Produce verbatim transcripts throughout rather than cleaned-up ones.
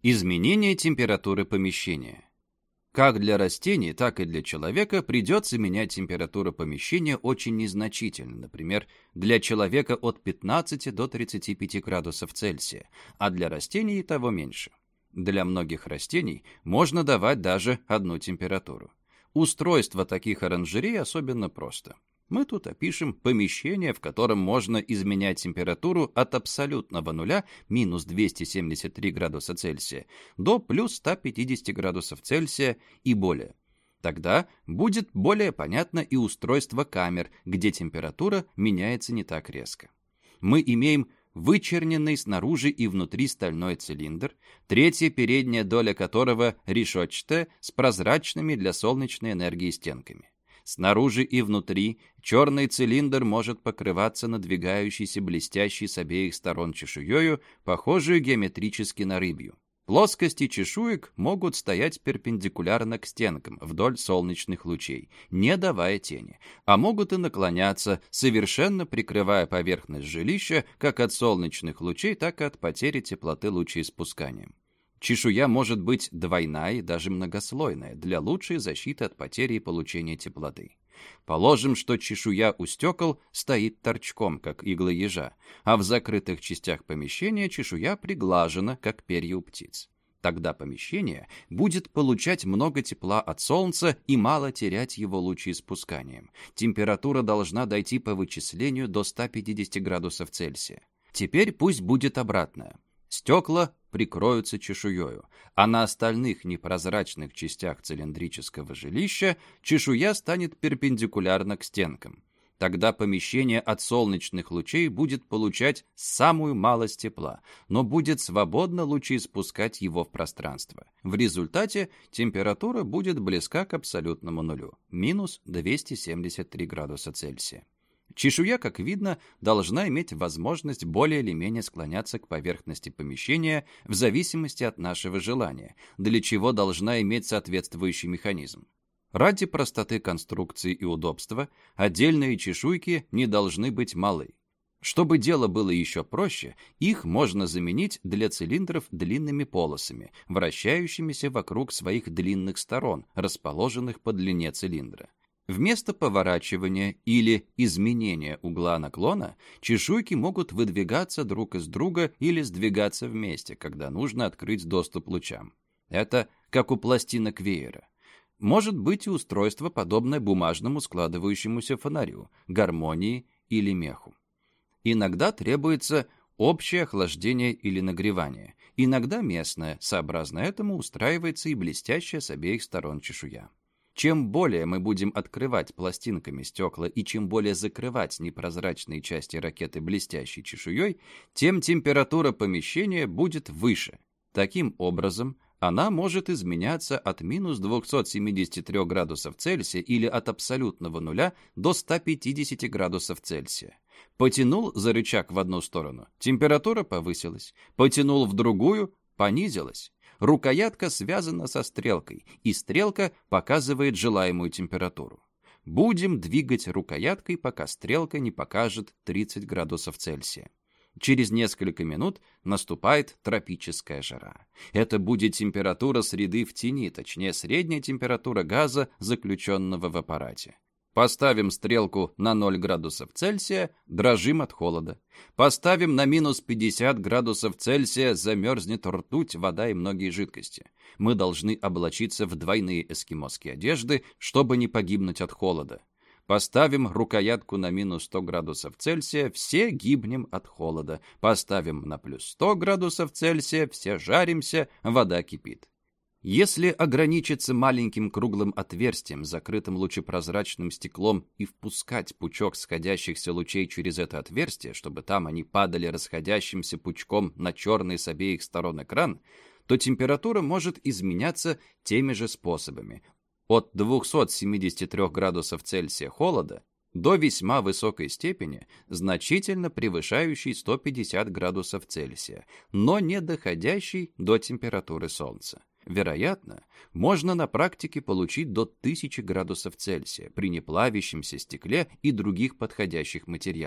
Изменение температуры помещения. Как для растений, так и для человека придется менять температуру помещения очень незначительно, например, для человека от пятнадцати до тридцати пяти градусов Цельсия, а для растений и того меньше. Для многих растений можно давать даже одну температуру. Устройство таких оранжерей особенно просто. Мы тут опишем помещение, в котором можно изменять температуру от абсолютного нуля, минус двести семьдесят три градуса Цельсия, до плюс ста пятидесяти градусов Цельсия и более. Тогда будет более понятно и устройство камер, где температура меняется не так резко. Мы имеем вычерненный снаружи и внутри стальной цилиндр, третья передняя доля которого решетчатая с прозрачными для солнечной энергии стенками. Снаружи и внутри черный цилиндр может покрываться надвигающейся блестящей с обеих сторон чешуею, похожую геометрически на рыбью. Плоскости чешуек могут стоять перпендикулярно к стенкам вдоль солнечных лучей, не давая тени, а могут и наклоняться, совершенно прикрывая поверхность жилища как от солнечных лучей, так и от потери теплоты лучеиспусканием. Чешуя может быть двойная и даже многослойная для лучшей защиты от потери и получения теплоты. Положим, что чешуя у стекол стоит торчком, как иглы ежа, а в закрытых частях помещения чешуя приглажена, как перья у птиц. Тогда помещение будет получать много тепла от солнца и мало терять его лучеиспусканием. Температура должна дойти по вычислению до ста пятидесяти градусов Цельсия. Теперь пусть будет обратное. Стекла прикроются чешуею, а на остальных непрозрачных частях цилиндрического жилища чешуя станет перпендикулярна к стенкам. Тогда помещение от солнечных лучей будет получать самую малость тепла, но будет свободно лучеиспускать его в пространство. В результате температура будет близка к абсолютному нулю, минус двести семьдесят три градуса Цельсия. Чешуя, как видно, должна иметь возможность более или менее склоняться к поверхности помещения в зависимости от нашего желания, для чего должна иметь соответствующий механизм. Ради простоты конструкции и удобства отдельные чешуйки не должны быть малы. Чтобы дело было еще проще, их можно заменить для цилиндров длинными полосами, вращающимися вокруг своих длинных сторон, расположенных по длине цилиндра. Вместо поворачивания или изменения угла наклона чешуйки могут выдвигаться друг из друга или сдвигаться вместе, когда нужно открыть доступ лучам. Это как у пластинок веера. Может быть и устройство, подобное бумажному складывающемуся фонарю, гармонии или меху. Иногда требуется общее охлаждение или нагревание, иногда местное, сообразно этому устраивается и блестящая с обеих сторон чешуя. Чем более мы будем открывать пластинками стекла и чем более закрывать непрозрачные части ракеты блестящей чешуей, тем температура помещения будет выше. Таким образом, она может изменяться от минус двухсот семидесяти трёх градусов Цельсия или от абсолютного нуля до ста пятидесяти градусов Цельсия. Потянул за рычаг в одну сторону, температура повысилась. Потянул в другую, понизилась. Рукоятка связана со стрелкой, и стрелка показывает желаемую температуру. Будем двигать рукояткой, пока стрелка не покажет тридцать градусов Цельсия. Через несколько минут наступает тропическая жара. Это будет температура среды в тени, точнее средняя температура газа, заключенного в аппарате. Поставим стрелку на ноль градусов Цельсия, дрожим от холода. Поставим на минус пятьдесят градусов Цельсия, замерзнет ртуть, вода и многие жидкости. Мы должны облачиться в двойные эскимосские одежды, чтобы не погибнуть от холода. Поставим рукоятку на минус сто градусов Цельсия, все гибнем от холода. Поставим на плюс сто градусов Цельсия, все жаримся, вода кипит. Если ограничиться маленьким круглым отверстием, закрытым лучепрозрачным стеклом, и впускать пучок сходящихся лучей через это отверстие, чтобы там они падали расходящимся пучком на черный с обеих сторон экран, то температура может изменяться теми же способами. От двухсот семидесяти трёх градусов Цельсия холода до весьма высокой степени, значительно превышающей сто пятьдесят градусов Цельсия, но не доходящей до температуры Солнца. Вероятно, можно на практике получить до тысячи градусов Цельсия при неплавящемся стекле и других подходящих материалах.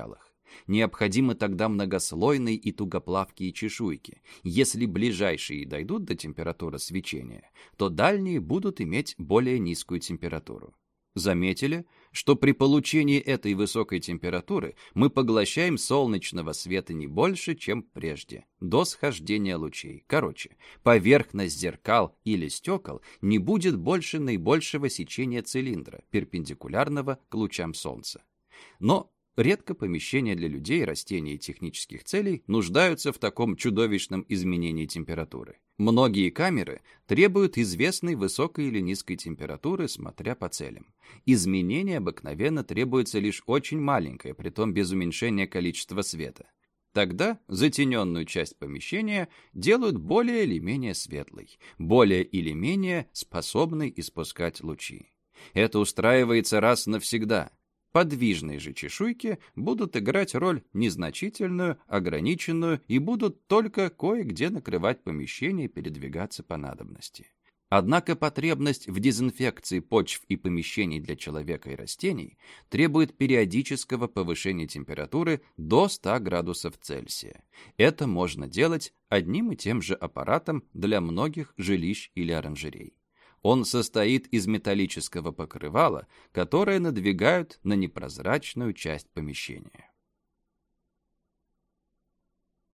Необходимы тогда многослойные и тугоплавкие чешуйки. Если ближайшие дойдут до температуры свечения, то дальние будут иметь более низкую температуру. Заметили, что при получении этой высокой температуры мы поглощаем солнечного света не больше, чем прежде, до схождения лучей. Короче, поверхность зеркал или стекол не будет больше наибольшего сечения цилиндра, перпендикулярного к лучам солнца. Но редко помещения для людей, растений и технических целей нуждаются в таком чудовищном изменении температуры. Многие камеры требуют известной высокой или низкой температуры, смотря по целям. Изменение обыкновенно требуется лишь очень маленькое, притом без уменьшения количества света. Тогда затененную часть помещения делают более или менее светлой, более или менее способной испускать лучи. Это устраивается раз навсегда. Подвижные же чешуйки будут играть роль незначительную, ограниченную и будут только кое-где накрывать помещение и передвигаться по надобности. Однако потребность в дезинфекции почв и помещений для человека и растений требует периодического повышения температуры до ста градусов Цельсия. Это можно делать одним и тем же аппаратом для многих жилищ или оранжерей. Он состоит из металлического покрывала, которое надвигают на непрозрачную часть помещения.